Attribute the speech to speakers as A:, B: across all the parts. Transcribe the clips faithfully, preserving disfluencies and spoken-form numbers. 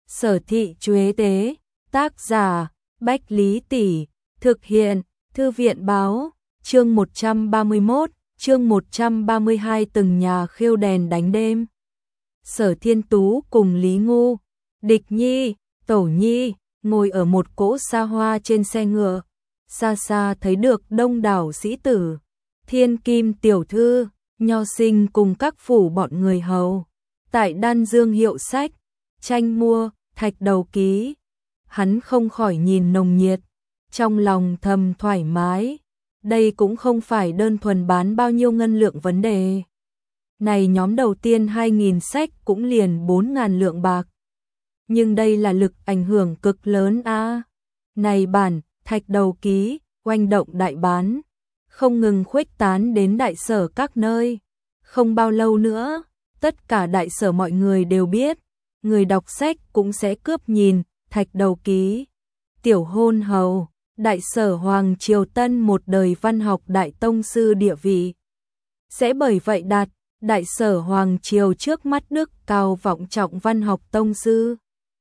A: Sở thị Chuế tế, tác giả, Bách Lý Tỷ, thực hiện, Thư viện báo, chương một trăm ba mươi mốt, chương một trăm ba mươi hai từng nhà khiêu đèn đánh đêm. Sở Thiên Tú cùng Lý Ngu, Địch Nhi, Tẩu Nhi, ngồi ở một cỗ xa hoa trên xe ngựa, xa xa thấy được đông đảo sĩ tử, thiên kim tiểu thư, nho sinh cùng các phủ bọn người hầu. Tại Đan Dương hiệu sách, tranh mua, thạch đầu ký, hắn không khỏi nhìn nồng nhiệt, trong lòng thầm thoải mái. Đây cũng không phải đơn thuần bán bao nhiêu ngân lượng vấn đề. Này nhóm đầu tiên hai nghìn sách cũng liền bốn ngàn lượng bạc. Nhưng đây là lực ảnh hưởng cực lớn a. À. Này bản, thạch đầu ký, oanh động đại bán, không ngừng khuếch tán đến đại sở các nơi. Không bao lâu nữa, tất cả đại sở mọi người đều biết, người đọc sách cũng sẽ cướp nhìn, thạch đầu ký. Tiểu hôn hầu, đại sở Hoàng Triều Tân một đời văn học đại tông sư địa vị. Sẽ bởi vậy đạt, đại sở Hoàng Triều trước mắt đức cao vọng trọng văn học tông sư.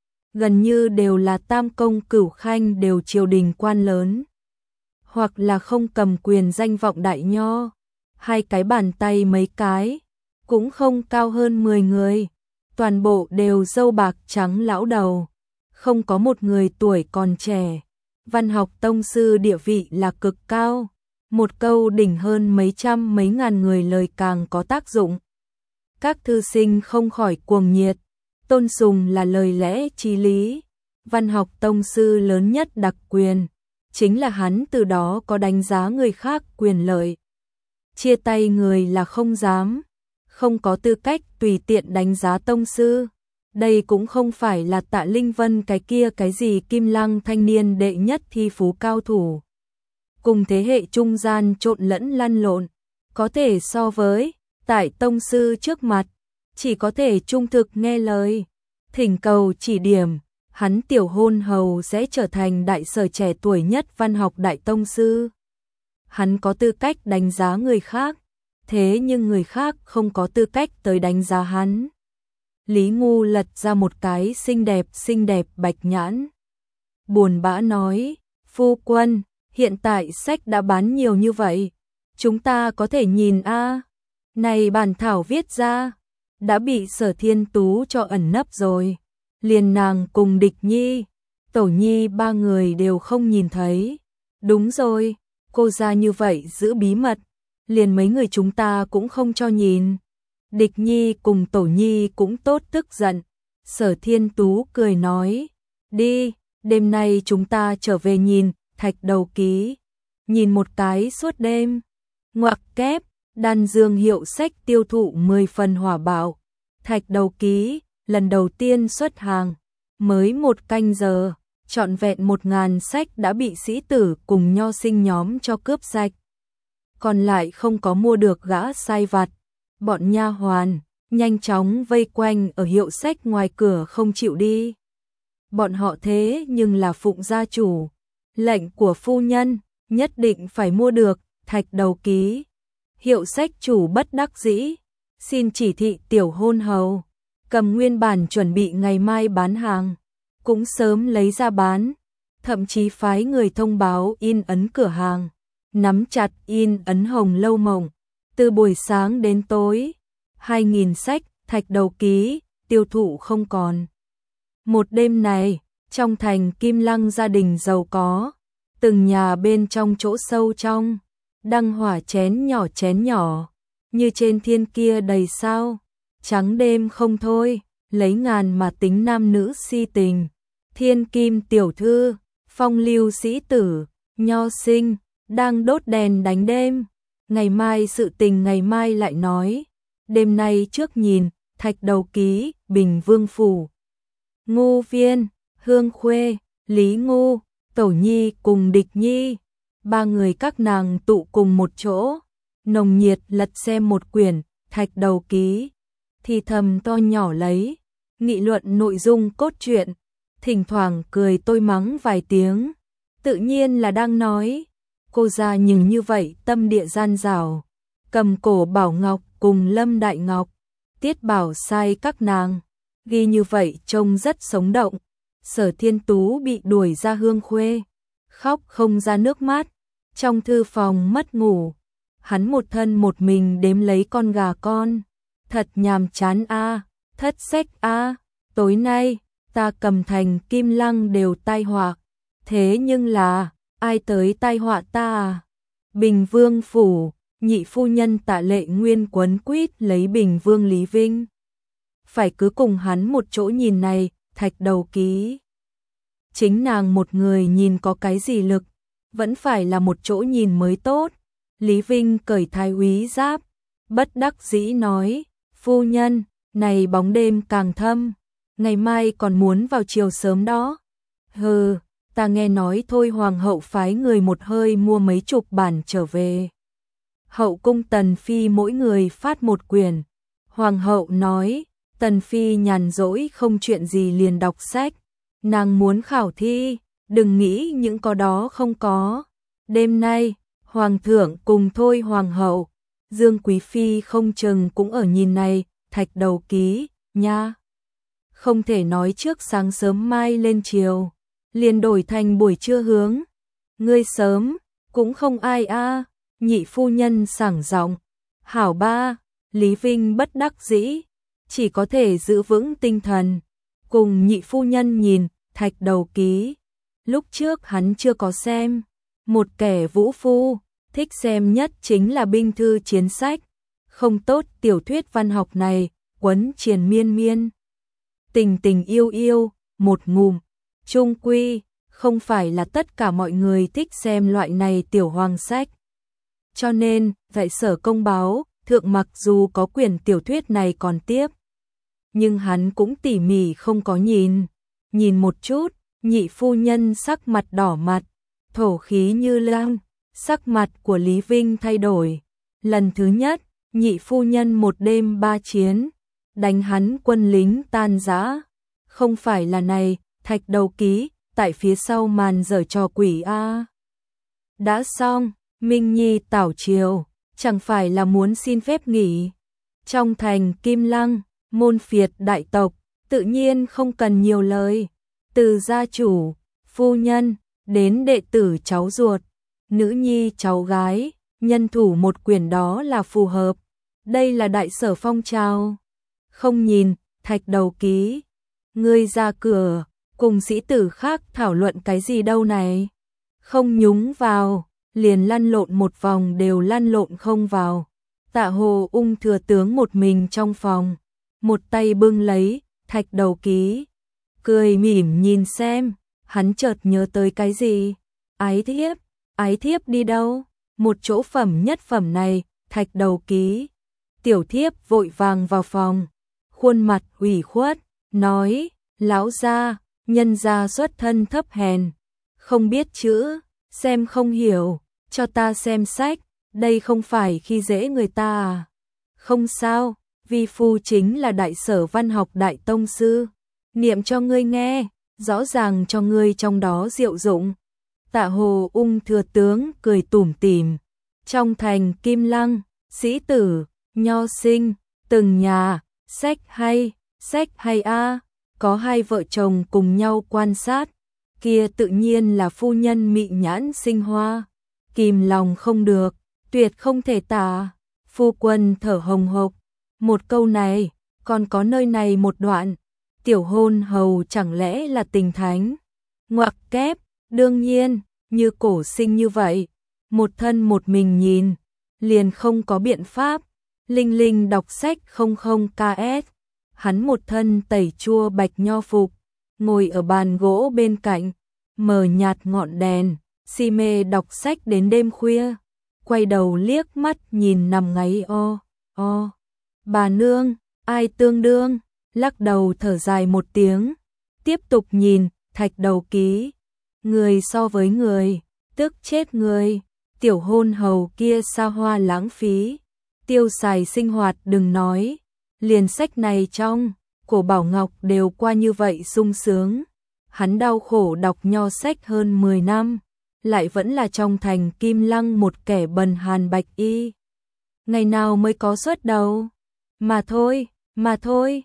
A: Gần như đều là tam công cửu khanh đều triều đình quan lớn. Hoặc là không cầm quyền danh vọng đại nho. Hai cái bàn tay mấy cái, cũng không cao hơn mười người. Toàn bộ đều râu bạc trắng lão đầu. Không có một người tuổi còn trẻ. Văn học tông sư địa vị là cực cao. Một câu đỉnh hơn mấy trăm mấy ngàn người lời càng có tác dụng. Các thư sinh không khỏi cuồng nhiệt. Tôn sùng là lời lẽ chí lý. Văn học tông sư lớn nhất đặc quyền. Chính là hắn từ đó có đánh giá người khác quyền lợi. Chia tay người là không dám. Không có tư cách tùy tiện đánh giá tông sư. Đây cũng không phải là Tạ Linh Vân cái kia cái gì Kim Lăng thanh niên đệ nhất thi phú cao thủ. Cùng thế hệ trung gian trộn lẫn lăn lộn. Có thể so với, tại tông sư trước mặt, chỉ có thể trung thực nghe lời. Thỉnh cầu chỉ điểm, hắn tiểu hôn hầu sẽ trở thành đại sở trẻ tuổi nhất văn học đại tông sư. Hắn có tư cách đánh giá người khác, thế nhưng người khác không có tư cách tới đánh giá hắn. Lý Ngu lật ra một cái xinh đẹp xinh đẹp bạch nhãn. Buồn bã nói, phu quân, hiện tại sách đã bán nhiều như vậy. Chúng ta có thể nhìn a à. Này bản thảo viết ra, đã bị Sở Thiên Tú cho ẩn nấp rồi. Liền nàng cùng Địch Nhi, Tẩu Nhi ba người đều không nhìn thấy. Đúng rồi, cô ra như vậy giữ bí mật, liền mấy người chúng ta cũng không cho nhìn. Địch Nhi cùng Tẩu Nhi cũng tốt tức giận. Sở Thiên Tú cười nói, đi, đêm nay chúng ta trở về nhìn, thạch đầu ký. Nhìn một cái suốt đêm. Ngoặc kép, Đan Dương hiệu sách tiêu thụ mười phần hỏa bạo. Thạch đầu ký, lần đầu tiên xuất hàng. Mới một canh giờ, trọn vẹn một ngàn sách đã bị sĩ tử cùng nho sinh nhóm cho cướp sạch. Còn lại không có mua được gã sai vặt. Bọn nha hoàn nhanh chóng vây quanh ở hiệu sách ngoài cửa không chịu đi. Bọn họ thế nhưng là phụng gia chủ, lệnh của phu nhân, nhất định phải mua được thạch đầu ký. Hiệu sách chủ bất đắc dĩ, xin chỉ thị tiểu hôn hầu, cầm nguyên bản chuẩn bị ngày mai bán hàng, cũng sớm lấy ra bán, thậm chí phái người thông báo in ấn cửa hàng, nắm chặt in ấn Hồng Lâu Mộng. Từ buổi sáng đến tối, hai nghìn sách, thạch đầu ký, tiêu thụ không còn. Một đêm này, trong thành Kim Lăng gia đình giàu có, từng nhà bên trong chỗ sâu trong, đăng hỏa chén nhỏ chén nhỏ, như trên thiên kia đầy sao, trắng đêm không thôi, lấy ngàn mà tính nam nữ si tình, thiên kim tiểu thư, phong lưu sĩ tử, nho sinh, đang đốt đèn đánh đêm. Ngày mai sự tình ngày mai lại nói. Đêm nay trước nhìn, thạch đầu ký, Bình Vương Phủ. Ngu Viên, Hương Khuê, Lý Ngu, Tẩu Nhi cùng Địch Nhi. Ba người các nàng tụ cùng một chỗ. Nồng nhiệt lật xem một quyển, thạch đầu ký. Thì thầm to nhỏ lấy. Nghị luận nội dung cốt truyện. Thỉnh thoảng cười tôi mắng vài tiếng. Tự nhiên là đang nói. Cô ra nhưng như vậy tâm địa gian dảo, cầm cổ Bảo Ngọc cùng Lâm Đại Ngọc, Tiết Bảo sai các nàng, ghi như vậy trông rất sống động. Sở Thiên Tú bị đuổi ra hương khuê, khóc không ra nước mắt, trong thư phòng mất ngủ. Hắn một thân một mình đếm lấy con gà con, thật nhàm chán a, thất sách a, tối nay ta cầm thành Kim Lăng đều tai họa, thế nhưng là ai tới tai họa ta à? Bình Vương phủ, nhị phu nhân Tạ Lệ Nguyên quấn quýt lấy Bình Vương Lý Vinh. Phải cứ cùng hắn một chỗ nhìn này, Thạch Đầu Ký. Chính nàng một người nhìn có cái gì lực, vẫn phải là một chỗ nhìn mới tốt. Lý Vinh cởi thái úy giáp, bất đắc dĩ nói, phu nhân, này bóng đêm càng thâm, ngày mai còn muốn vào chiều sớm đó. Hừ, ta nghe nói thôi hoàng hậu phái người một hơi mua mấy chục bản trở về. Hậu cung Tần Phi mỗi người phát một quyển. Hoàng hậu nói, Tần Phi nhàn rỗi không chuyện gì liền đọc sách. Nàng muốn khảo thi, đừng nghĩ những có đó không có. Đêm nay, Hoàng thượng cùng thôi hoàng hậu, Dương Quý Phi không chừng cũng ở nhìn này, Thạch Đầu Ký, nha. Không thể nói trước sáng sớm mai lên chiều, liền đổi thành buổi trưa hướng. Ngươi sớm, cũng không ai a. Nhị phu nhân sảng giọng. Hảo ba, Lý Vinh bất đắc dĩ, chỉ có thể giữ vững tinh thần. Cùng nhị phu nhân nhìn, Thạch Đầu Ký. Lúc trước hắn chưa có xem. Một kẻ vũ phu, thích xem nhất chính là binh thư chiến sách. Không tốt tiểu thuyết văn học này, quấn triền miên miên. Tình tình yêu yêu, một ngụm. Chung quy, không phải là tất cả mọi người thích xem loại này tiểu hoàng sách. Cho nên, tại Sở Công báo, thượng mặc dù có quyển tiểu thuyết này còn tiếp. Nhưng hắn cũng tỉ mỉ không có nhìn. Nhìn một chút, nhị phu nhân sắc mặt đỏ mặt, thổ khí như lang, sắc mặt của Lý Vinh thay đổi. Lần thứ nhất, nhị phu nhân một đêm ba chiến, đánh hắn quân lính tan rã. Không phải là này, Thạch Đầu Ký, tại phía sau màn giở trò quỷ a. Đã xong, Minh Nhi tảo triều, chẳng phải là muốn xin phép nghỉ. Trong thành Kim Lăng, môn phiệt đại tộc, tự nhiên không cần nhiều lời. Từ gia chủ, phu nhân, đến đệ tử cháu ruột, nữ nhi cháu gái, nhân thủ một quyển đó là phù hợp. Đây là đại sở phong trào. Không nhìn, Thạch Đầu Ký. Ngươi ra cửa, cùng sĩ tử khác thảo luận cái gì đâu này. Không nhúng vào, liền lăn lộn một vòng đều lăn lộn không vào. Tạ Hồ Ung thừa tướng một mình trong phòng, một tay bưng lấy, Thạch Đầu Ký. Cười mỉm nhìn xem, hắn chợt nhớ tới cái gì. Ái thiếp, ái thiếp đi đâu? Một chỗ phẩm nhất phẩm này, Thạch Đầu Ký. Tiểu thiếp vội vàng vào phòng, khuôn mặt ủy khuất, nói, lão gia, nhân gia xuất thân thấp hèn, không biết chữ, xem không hiểu, cho ta xem sách, đây không phải khi dễ người ta à? Không sao, vi phu chính là đại sở văn học đại tông sư, niệm cho ngươi nghe, rõ ràng cho ngươi trong đó diệu dụng. Tạ Hồ Ung thừa tướng cười tủm tỉm, trong thành Kim Lăng, sĩ tử, nho sinh, từng nhà, sách hay, sách hay a, có hai vợ chồng cùng nhau quan sát, kia tự nhiên là phu nhân mị nhãn sinh hoa, kìm lòng không được, tuyệt không thể tả. Phu quân thở hồng hộc, một câu này, còn có nơi này một đoạn, tiểu hôn hầu chẳng lẽ là tình thánh? Ngoặc kép, đương nhiên, như cổ sinh như vậy, một thân một mình nhìn, liền không có biện pháp. Linh Linh đọc sách không không ca ét, hắn một thân tẩy chua bạch nho phục, ngồi ở bàn gỗ bên cạnh, mờ nhạt ngọn đèn, si mê đọc sách đến đêm khuya, quay đầu liếc mắt nhìn nằm ngáy o, o. Bà nương, ai tương đương, lắc đầu thở dài một tiếng, tiếp tục nhìn, Thạch Đầu Ký. Người so với người, tức chết người, tiểu hôn hầu kia xa hoa lãng phí. Tiêu xài sinh hoạt đừng nói, liền sách này trong, cổ Bảo Ngọc đều qua như vậy sung sướng. Hắn đau khổ đọc nho sách hơn mười năm, lại vẫn là trong thành Kim Lăng một kẻ bần hàn bạch y. Ngày nào mới có xuất đầu? Mà thôi, mà thôi,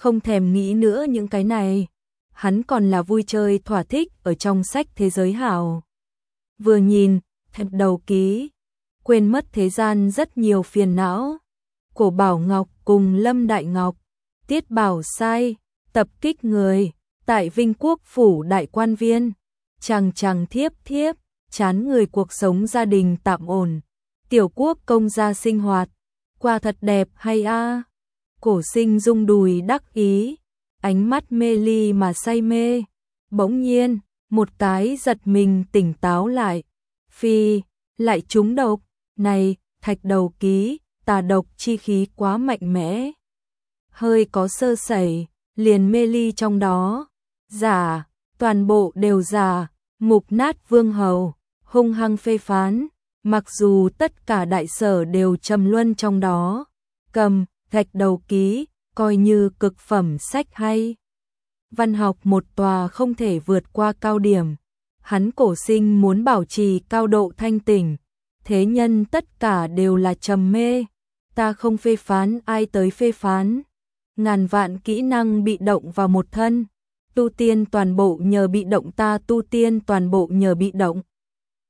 A: không thèm nghĩ nữa những cái này. Hắn còn là vui chơi thỏa thích ở trong sách thế giới hảo. Vừa nhìn, thẹp đầu ký, quên mất thế gian rất nhiều phiền não. Cổ Bảo Ngọc cùng Lâm Đại Ngọc, Tiết Bảo sai, tập kích người, tại Vinh Quốc phủ đại quan viên, chằng chằng thiếp thiếp, chán người cuộc sống gia đình tạm ổn. Tiểu quốc công gia sinh hoạt, qua thật đẹp hay a? Cổ Sinh rung đùi đắc ý, ánh mắt mê ly mà say mê. Bỗng nhiên, một cái giật mình tỉnh táo lại. Phi, lại trúng độc, này, thạch đầu ký, tà độc chi khí quá mạnh mẽ. Hơi có sơ sẩy, liền mê ly trong đó. Giả, toàn bộ đều giả, mục nát vương hầu, hung hăng phê phán. Mặc dù tất cả đại sở đều trầm luân trong đó. Cầm, thạch đầu ký, coi như cực phẩm sách hay. Văn học một tòa không thể vượt qua cao điểm. Hắn Cổ Sinh muốn bảo trì cao độ thanh tỉnh. Thế nhân tất cả đều là trầm mê. Ta không phê phán ai tới phê phán. Ngàn vạn kỹ năng bị động vào một thân. Tu tiên toàn bộ nhờ bị động, ta tu tiên toàn bộ nhờ bị động.